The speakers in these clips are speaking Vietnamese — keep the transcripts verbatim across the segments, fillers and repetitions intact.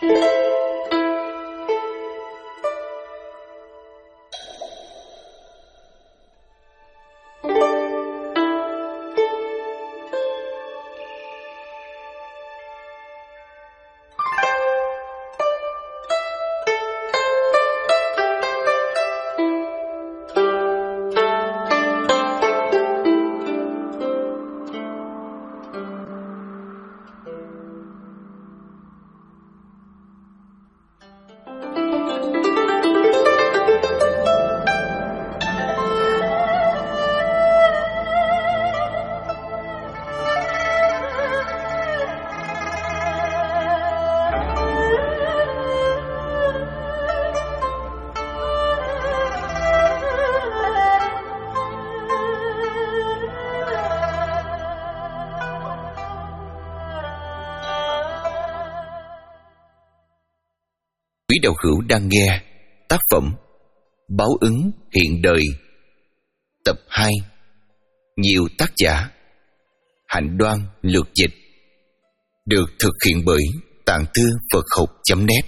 Quý đạo hữu đang nghe tác phẩm Báo ứng hiện đời, tập hai, nhiều tác giả, Hạnh Đoan lược dịch, được thực hiện bởi Tạng Thư Phật Học chấm net.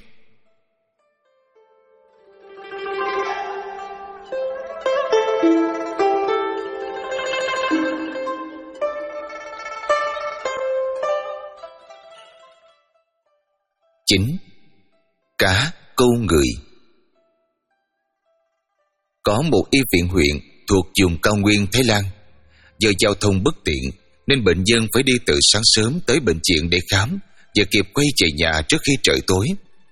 Chính cá câu người. Có một y viện huyện thuộc vùng cao nguyên Thái Lan. Do giao thông bất tiện nên bệnh nhân phải đi từ sáng sớm tới bệnh viện để khám và kịp quay về nhà trước khi trời tối.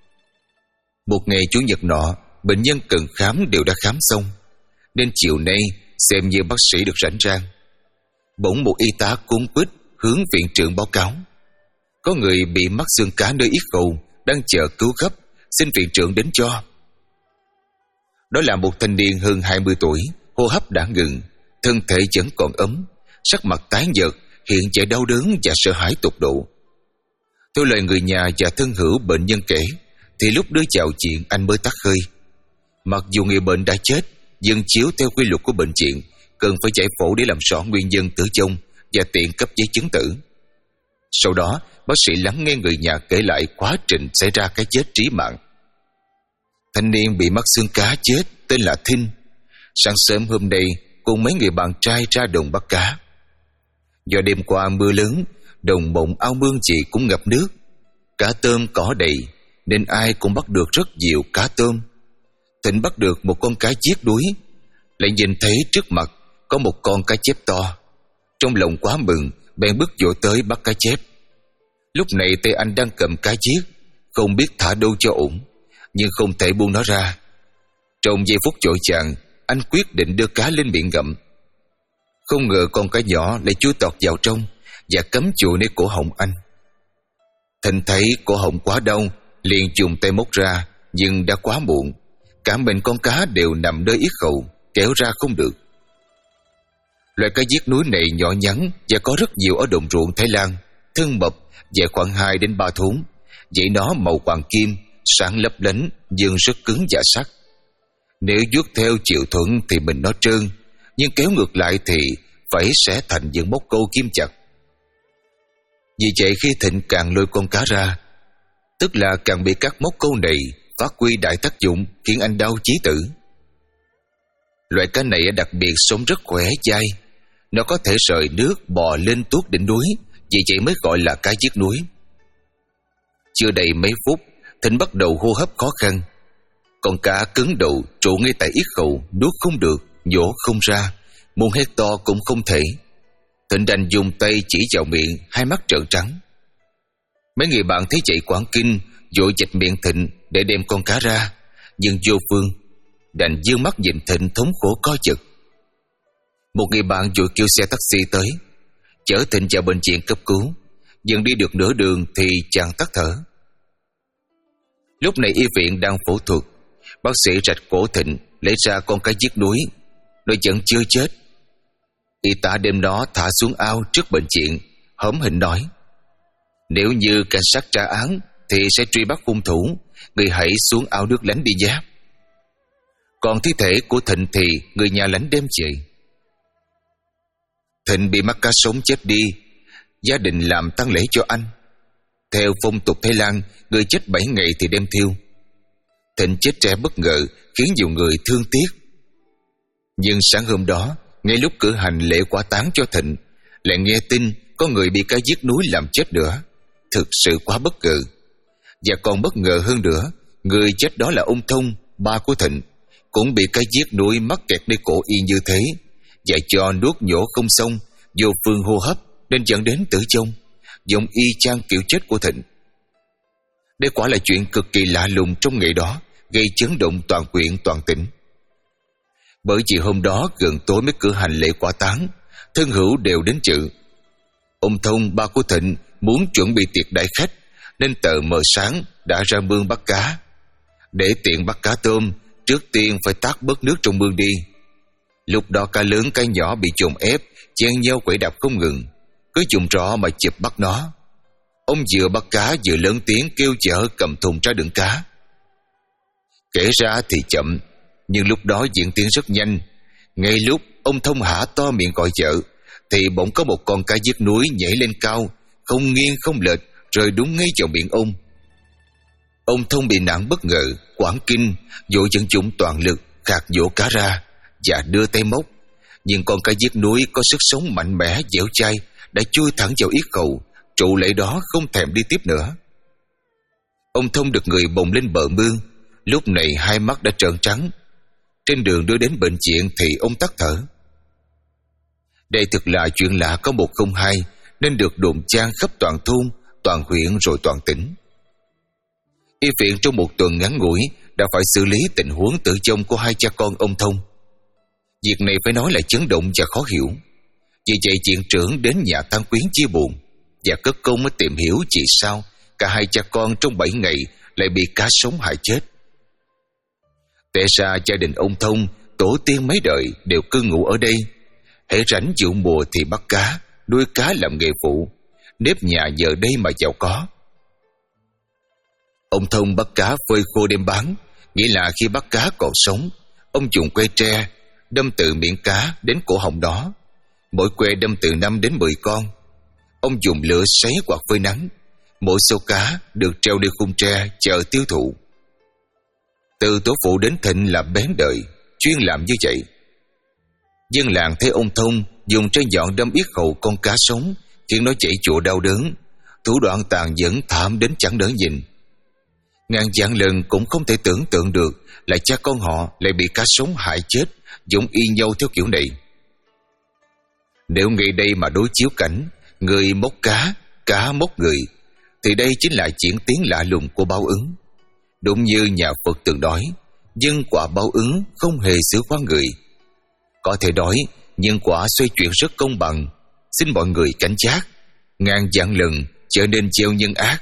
Một ngày chủ nhật nọ, bệnh nhân cần khám đều đã khám xong, nên chiều nay xem như bác sĩ được rảnh rang. Bỗng một y tá cuống quýt hướng viện trưởng báo cáo: có người bị mắc xương cá nơi yết hầu, đang chờ cứu gấp, xin viện trưởng đến cho. Đó là một thanh niên hơn hai mươi tuổi, hô hấp đã ngừng, thân thể vẫn còn ấm, sắc mặt tái nhợt, hiện vẻ đau đớn và sợ hãi tột độ. Theo lời người nhà và thân hữu bệnh nhân kể, thì lúc đưa vào viện anh mới tắt hơi. Mặc dù người bệnh đã chết, nhưng chiếu theo quy luật của bệnh viện, cần phải giải phẫu để làm rõ nguyên nhân tử vong và tiện cấp giấy chứng tử. Sau đó, bác sĩ lắng nghe người nhà kể lại quá trình xảy ra cái chết trí mạng. Thanh niên bị mắc xương cá chết tên là Thinh. Sáng sớm hôm nay cùng mấy người bạn trai ra đồng bắt cá. Do đêm qua mưa lớn, đồng bộng ao mương gì cũng ngập nước, cá tôm cỏ đầy nên ai cũng bắt được rất nhiều cá tôm. Thịnh bắt được một con cá chiếc đuối, lại nhìn thấy trước mặt có một con cá chép to. Trong lòng quá mừng, bèn bước vội tới bắt cá chép. Lúc này tay anh đang cầm cá chiếc, không biết thả đâu cho ổn, nhưng không thể buông nó ra. Trong giây phút vội vàng, anh quyết định đưa cá lên miệng ngậm. Không ngờ con cá nhỏ lại chui tọt vào trong và cắm chùi nơi cổ họng anh. Thịnh thấy cổ họng quá đau, liền dùng tay móc ra, nhưng đã quá muộn. Cả mình con cá đều nằm nơi yết hầu, kéo ra không được. Loài cá giết núi này nhỏ nhắn và có rất nhiều ở đồng ruộng Thái Lan, thân mập, dài khoảng hai đến ba thốn. Vậy nó màu hoàng kim, sáng lấp lánh, nhưng rất cứng và sắc. Nếu vuốt theo chiều thuận thì mình nó trơn, nhưng kéo ngược lại thì phải sẽ thành những móc câu kim chặt. Vì vậy khi Thịnh càng lôi con cá ra, tức là càng bị các móc câu này phát huy đại tác dụng, khiến anh đau chí tử. Loại cá này đặc biệt sống rất khỏe dai, nó có thể rời nước bò lên tuốt đỉnh núi, vì vậy mới gọi là cá giết núi. Chưa đầy mấy phút, Thịnh bắt đầu hô hấp khó khăn. Con cá cứng đầu trụ ngay tại yết hầu, nuốt không được, nhổ không ra, muốn hét to cũng không thể. Thịnh đành dùng tay chỉ vào miệng, hai mắt trợn trắng. Mấy người bạn thấy vậy quảng kinh, vội chạch miệng Thịnh để đem con cá ra, nhưng vô phương, đành dương mắt nhìn Thịnh thống khổ co giật. Một người bạn vội kêu xe taxi tới, chở Thịnh vào bệnh viện cấp cứu, nhưng đi được nửa đường thì chàng tắt thở. Lúc này y viện đang phẫu thuật, bác sĩ rạch cổ Thịnh, lấy ra con cá giết núi. Nó vẫn chưa chết. Y tá đem nó thả xuống ao trước bệnh viện, hóm hỉnh nói: nếu như cảnh sát tra án thì sẽ truy bắt hung thủ, người hãy xuống ao nước lánh đi nhé. Còn thi thể của Thịnh thì người nhà lãnh đem về. Thịnh bị mắc cá sống chết đi, gia đình làm tang lễ cho anh. Theo phong tục Thái Lan, người chết bảy ngày thì đem thiêu. Thịnh chết trẻ bất ngờ khiến nhiều người thương tiếc. Nhưng sáng hôm đó, ngay lúc cử hành lễ quả táng cho Thịnh, lại nghe tin có người bị cá giết núi làm chết nữa. Thực sự quá bất ngờ. Và còn bất ngờ hơn nữa, người chết đó là ông Thông, ba của Thịnh, cũng bị cá giết núi mắc kẹt nơi cổ y như thế, và cho nuốt nhổ không xong, vô phương hô hấp nên dẫn đến tử vong, giống y chang kiểu chết của Thịnh. Đây quả là chuyện cực kỳ lạ lùng trong ngày đó, gây chấn động toàn huyện toàn tỉnh. Bởi vì hôm đó gần tối mới cử hành lễ quả táng, thân hữu đều đến dự. Ông Thông, ba của Thịnh, muốn chuẩn bị tiệc đãi khách, nên tờ mờ sáng đã ra mương bắt cá. Để tiện bắt cá tôm, trước tiên phải tát bớt nước trong mương đi. Lúc đó cá lớn cá nhỏ bị chồn ép, chen nhau quậy đạp không ngừng, cứ dùng trọ mà chụp bắt nó. Ông vừa bắt cá vừa lớn tiếng kêu chợ cầm thùng ra đựng cá. Kể ra thì chậm, nhưng lúc đó diễn tiến rất nhanh. Ngay lúc ông Thông hả to miệng gọi vợ, thì bỗng có một con cá giết núi nhảy lên cao, không nghiêng không lệch, rơi đúng ngay vào miệng ông. Ông Thông bị nặng bất ngờ, quảng kinh, vội dẫn dụng toàn lực khạc nhổ cá ra và đưa tay móc. Nhưng con cá giết núi có sức sống mạnh mẽ dẻo chai đã chui thẳng vào yết hầu, trụ lại đó không thèm đi tiếp nữa. Ông Thông được người bồng lên bờ mương, lúc này hai mắt đã trợn trắng. Trên đường đưa đến bệnh viện thì ông tắt thở. Đây thực là chuyện lạ có một không hai, nên được đồn chan khắp toàn thôn, toàn huyện rồi toàn tỉnh. Y viện trong một tuần ngắn ngủi đã phải xử lý tình huống tử vong của hai cha con ông Thông. Việc này phải nói là chấn động và khó hiểu. Vì vậy viện trưởng đến nhà tang quyến chia buồn và cất công mới tìm hiểu vì sao cả hai cha con trong bảy ngày lại bị cá sống hại chết. Té ra gia đình ông Thông, tổ tiên mấy đời đều cư ngụ ở đây. Hễ rảnh vụ mùa thì bắt cá, nuôi cá làm nghề phụ, nếp nhà giờ đây mà giàu có. Ông Thông bắt cá phơi khô đem bán, nghĩa là khi bắt cá còn sống, ông dùng que tre đâm từ miệng cá đến cổ họng đó. Mỗi que đâm từ năm đến mười con. Ông dùng lửa sấy hoặc phơi nắng. Mỗi số cá được treo lên khung tre chờ tiêu thụ. Từ tổ phụ đến Thịnh là bén đời, chuyên làm như vậy. Dân làng thấy ông Thông dùng trái nhọn đâm yết hầu con cá sống, khiến nó chảy chụa đau đớn, thủ đoạn tàn nhẫn thảm đến chẳng đỡ nhìn. Ngàn vạn lần cũng không thể tưởng tượng được là cha con họ lại bị cá sống hại chết, giống y nhau theo kiểu này. Nếu ngày đây mà đối chiếu cảnh người móc cá, cá móc người, thì đây chính là diễn tiến lạ lùng của báo ứng. Đúng như nhà Phật từng nói, nhân quả báo ứng không hề xử khoan người. Có thể nói nhân quả xoay chuyển rất công bằng. Xin mọi người cảnh giác, ngàn vạn lần trở nên gieo nhân ác.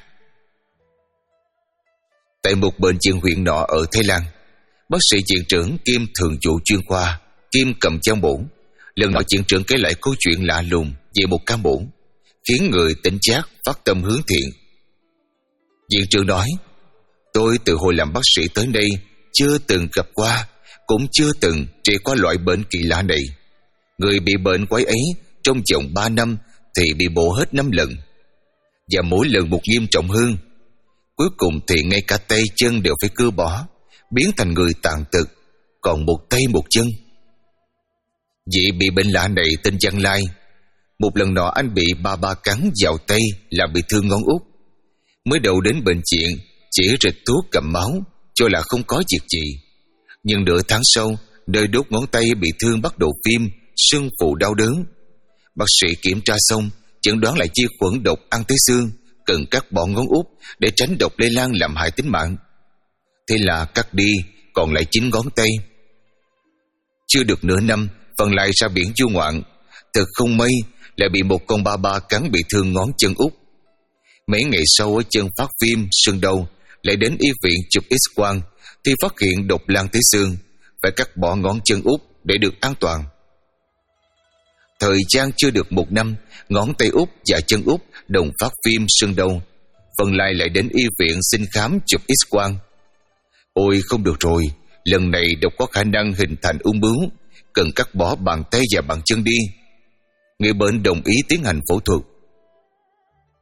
Tại một bệnh viện huyện nọ ở Thái Lan, bác sĩ viện trưởng kiêm thường vụ chuyên khoa kiêm cầm trang bổ, lần nọ viện trưởng kể lại câu chuyện lạ lùng về một ca mổ, khiến người tỉnh giác phát tâm hướng thiện. Viện trưởng nói: tôi từ hồi làm bác sĩ tới đây chưa từng gặp qua, cũng chưa từng trị qua loại bệnh kỳ lạ này. Người bị bệnh quái ấy trong vòng ba năm thì bị bổ hết năm lần, và mỗi lần một nghiêm trọng hơn. Cuối cùng thì ngay cả tay chân đều phải cưa bỏ, biến thành người tàn tật, còn một tay một chân. Vị bị bệnh lạ này tên Giang Lai. Một lần nọ anh bị ba ba cắn vào tay làm bị thương ngón út. Mới đầu đến bệnh viện chỉ rịch thuốc cầm máu cho là không có việc gì. Nhưng nửa tháng sau, nơi đốt ngón tay bị thương bắt đầu viêm, sưng phù đau đớn. Bác sĩ kiểm tra xong chẩn đoán là vi khuẩn độc ăn tới xương, cần cắt bỏ ngón út để tránh độc lây lan làm hại tính mạng. Thế là cắt đi còn lại chín ngón tay. Chưa được nửa năm, phần lại ra biển du ngoạn. Thật không may lại bị một con ba ba cắn bị thương ngón chân út. Mấy ngày sau ở chân phát viêm, sưng đau, lại đến y viện chụp X-quang thì phát hiện độc lan tới xương, phải cắt bỏ ngón chân út để được an toàn. Thời gian chưa được một năm, ngón tay út và chân út đồng phát viêm sưng đau. Phần lại lại đến y viện xin khám chụp X-quang. Ôi không được rồi, lần này độc có khả năng hình thành ung bướu, cần cắt bỏ bàn tay và bàn chân đi. Người bệnh đồng ý tiến hành phẫu thuật.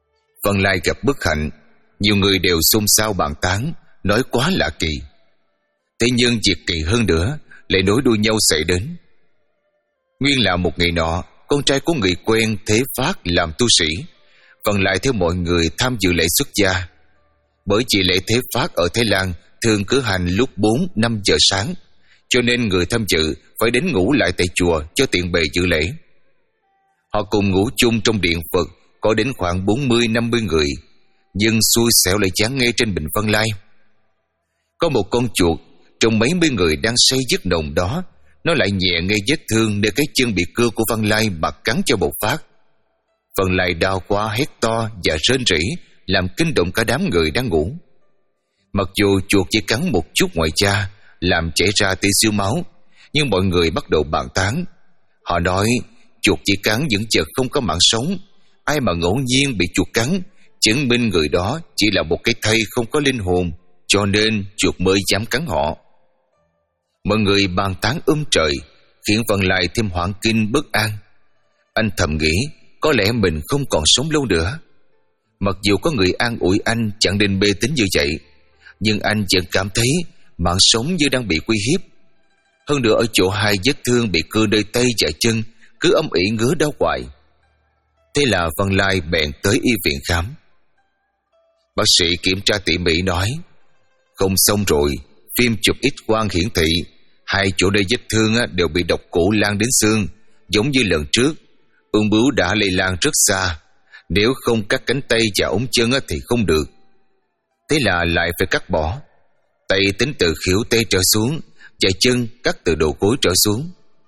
Vân Lai gặp bất hạnh, nhiều người đều xôn xao bàn tán, nói quá lạ kỳ. Thế nhưng việc kỳ hơn nữa lại nối đuôi nhau xảy đến. Nguyên là một ngày nọ, con trai của người quen Thế Phát làm tu sĩ, Vân Lai theo mọi người tham dự lễ xuất gia. Bởi vì lễ Thế Phát ở Thái Lan thường cử hành lúc bốn năm giờ sáng, cho nên người tham dự phải đến ngủ lại tại chùa cho tiện bề dự lễ. Họ cùng ngủ chung trong điện Phật có đến khoảng bốn mươi năm mươi người, nhưng xui xẻo lại chán ngay trên bình Vân Lai. Có một con chuột trong mấy mươi người đang say giấc nồng đó, nó lại nhẹ ngay vết thương nơi cái chân bị cưa của Vân Lai mà cắn cho một phát. Vân Lai đau quá hét to và rên rỉ, làm kinh động cả đám người đang ngủ. Mặc dù chuột chỉ cắn một chút ngoài da, làm chảy ra tí xíu máu, nhưng mọi người bắt đầu bàn tán. Họ nói chuột chỉ cắn những vật không có mạng sống, ai mà ngẫu nhiên bị chuột cắn, chứng minh người đó chỉ là một cái thây không có linh hồn, cho nên chuột mới dám cắn họ. Mọi người bàn tán um trời, khiến Vân Lai thêm hoảng kinh bất an. Anh thầm nghĩ có lẽ mình không còn sống lâu nữa. Mặc dù có người an ủi anh chẳng nên mê tín như vậy, nhưng anh vẫn cảm thấy mạng sống như đang bị uy hiếp. Hơn nữa ở chỗ hai vết thương bị cưa nơi tay và chân cứ âm ỉ ngứa đau hoài. Thế là Vân Lai bèn tới y viện khám. Bác sĩ kiểm tra tỉ mỉ nói, không xong rồi, phim chụp X-quang hiển thị hai chỗ nơi vết thương đều bị độc cổ lan đến xương, giống như lần trước. Ung bướu đã lây lan rất xa, nếu không cắt cánh tay và ống chân thì không được. Thế là lại phải cắt bỏ. Tay tính từ khuỷu tay trở xuống, và chân cắt từ đầu gối trở xuống.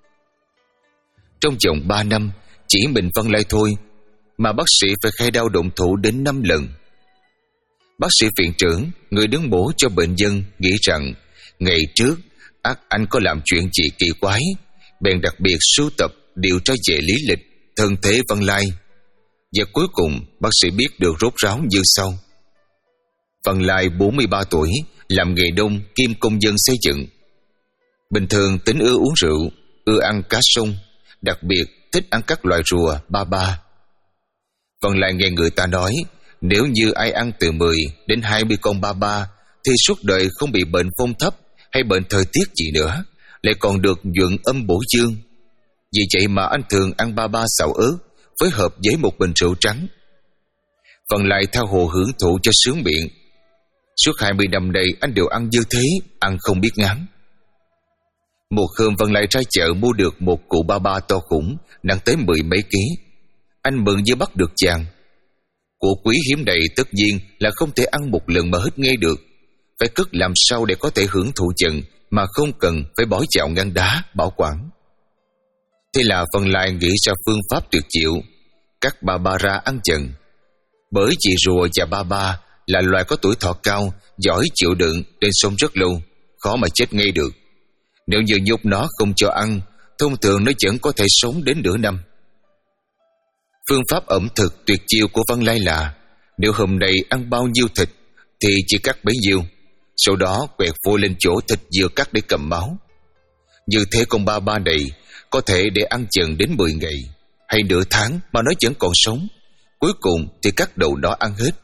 Trong vòng ba năm, chỉ mình Vân Lai thôi mà bác sĩ phải khai đao động thủ đến năm lần. Bác sĩ viện trưởng, người đứng bổ cho bệnh nhân, nghĩ rằng ngày trước ác anh có làm chuyện gì kỳ quái, bèn đặc biệt sưu tập điều tra về lý lịch thân thế Vân Lai. Và cuối cùng bác sĩ biết được rốt ráo như sau. Vân Lai bốn mươi ba tuổi, làm nghề nông kiêm công nhân xây dựng. Bình thường tính ưa uống rượu, ưa ăn cá sông, đặc biệt thích ăn các loài rùa ba ba. Vân Lai nghe người ta nói, nếu như ai ăn từ mười đến hai mươi con ba ba thì suốt đời không bị bệnh phong thấp hay bệnh thời tiết gì nữa, lại còn được nhuận âm bổ dương. Vì vậy mà anh thường ăn ba ba xào ớt phối hợp với một bình rượu trắng. Vân Lai tha hồ hưởng thụ cho sướng miệng. Suốt hai mươi năm nay anh đều ăn như thế, ăn không biết ngán. Một hôm Vân Lai ra chợ mua được một cụ ba ba to khủng, nặng tới mười mấy ký. Anh mừng như bắt được chàng. Của quý hiếm này tất nhiên là không thể ăn một lần mà hết ngay được, phải cất làm sao để có thể hưởng thụ chừng mà không cần phải bỏ vào ngăn đá bảo quản. Thế là Vân Lai nghĩ ra phương pháp tuyệt diệu, cắt ba ba ra ăn chừng. Bởi vì rùa và ba ba là loài có tuổi thọ cao, giỏi chịu đựng nên sống rất lâu, khó mà chết ngay được. Nếu như nhốt nó không cho ăn, thông thường nó vẫn có thể sống đến nửa năm. Phương pháp ẩm thực tuyệt chiêu của Vân Lai là, nếu hôm nay ăn bao nhiêu thịt thì chỉ cắt bấy nhiêu, sau đó quẹt vô lên chỗ thịt vừa cắt để cầm máu. Như thế con ba ba này có thể để ăn chừng đến mười ngày hay nửa tháng mà nó vẫn còn sống. Cuối cùng thì cắt đầu nó ăn hết.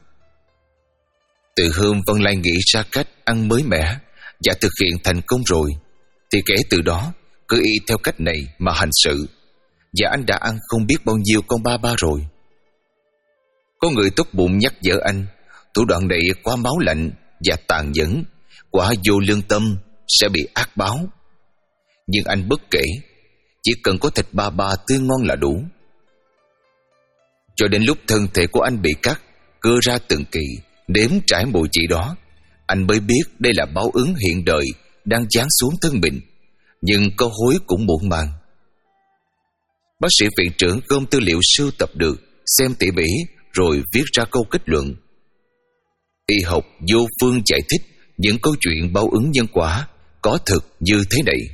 Từ hôm Vân Lai nghĩ ra cách ăn mới mẻ và thực hiện thành công rồi, thì kể từ đó cứ y theo cách này mà hành sự, và anh đã ăn không biết bao nhiêu con ba ba rồi. Có người tốt bụng nhắc nhở anh, thủ đoạn này quá máu lạnh và tàn nhẫn, quả vô lương tâm, sẽ bị ác báo. Nhưng anh bất kể, chỉ cần có thịt ba ba tươi ngon là đủ. Cho đến lúc thân thể của anh bị cắt, cưa ra từng kỳ, nếm trải mùi vị đó, anh mới biết đây là báo ứng hiện đời đang giáng xuống thân mình. Nhưng có hối cũng muộn màng. Bác sĩ viện trưởng gom tư liệu sưu tập được, xem tỉ mỉ rồi viết ra câu kết luận. Y học vô phương giải thích những câu chuyện báo ứng nhân quả có thực như thế này.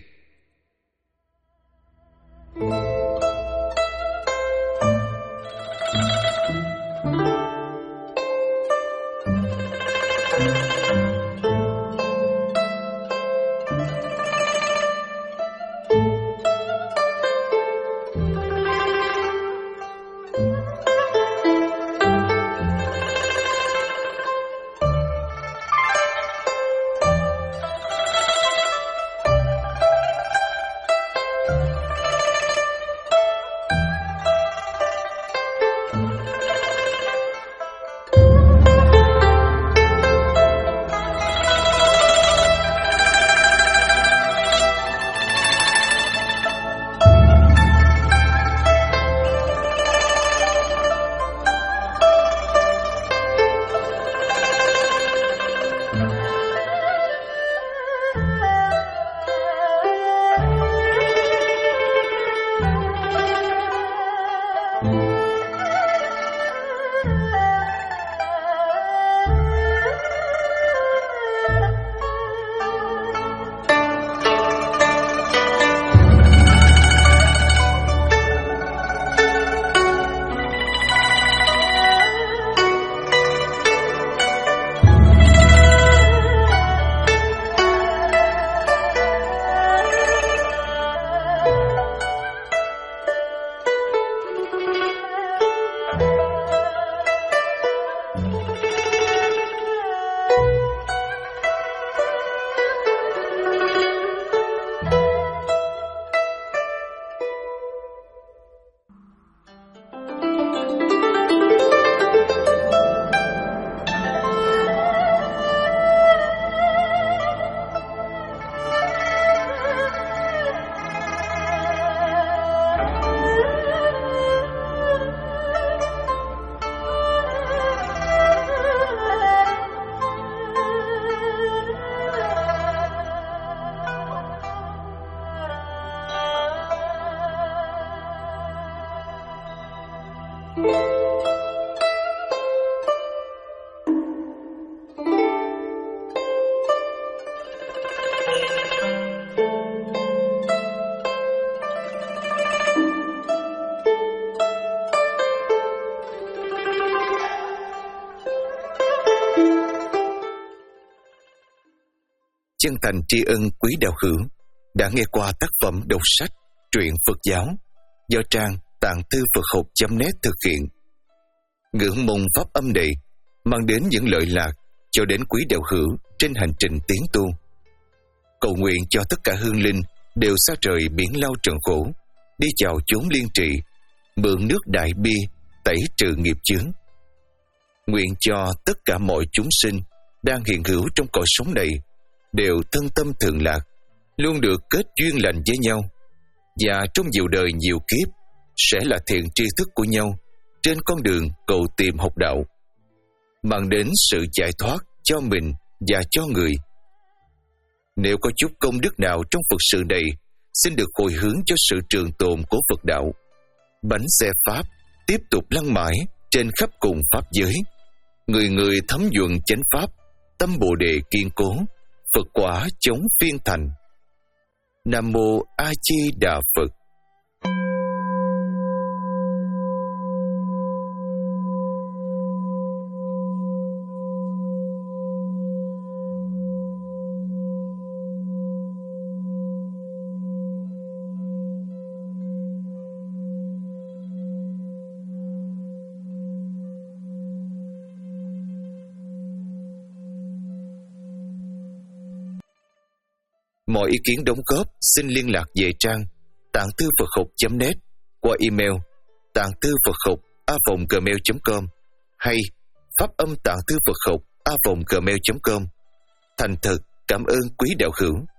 Chân thành tri ân quý đạo hữu đã nghe qua tác phẩm đọc sách truyện Phật giáo do trang tạng thư Phật học chấm net thực hiện. Ngưỡng mong pháp âm này mang đến những lợi lạc cho đến quý đạo hữu trên hành trình tiến tu. Cầu nguyện cho tất cả hương linh đều xa trời biển lao trần khổ, đi vào chốn liên trị, mượn nước đại bi tẩy trừ nghiệp chướng. Nguyện cho tất cả mọi chúng sinh đang hiện hữu trong cõi sống này đều thân tâm thường lạc, luôn được kết duyên lành với nhau, và trong nhiều đời nhiều kiếp sẽ là thiện tri thức của nhau trên con đường cầu tìm học đạo, mang đến sự giải thoát cho mình và cho người. Nếu có chút công đức nào trong Phật sự này, xin được hồi hướng cho sự trường tồn của Phật đạo, bánh xe Pháp tiếp tục lăn mãi trên khắp cùng Pháp giới, người người thấm nhuần chánh Pháp, tâm Bồ Đề kiên cố, Phật quả chống phiên thành. Nam Mô A Di Đà Phật. Mọi ý kiến đóng góp xin liên lạc về trang tạng thư Phật học chấm net qua email tạng thư Phật học a vòng gmail chấm com hay pháp âm tạng thư Phật học a vòng gmail chấm com. Thành thật cảm ơn quý đạo hữu.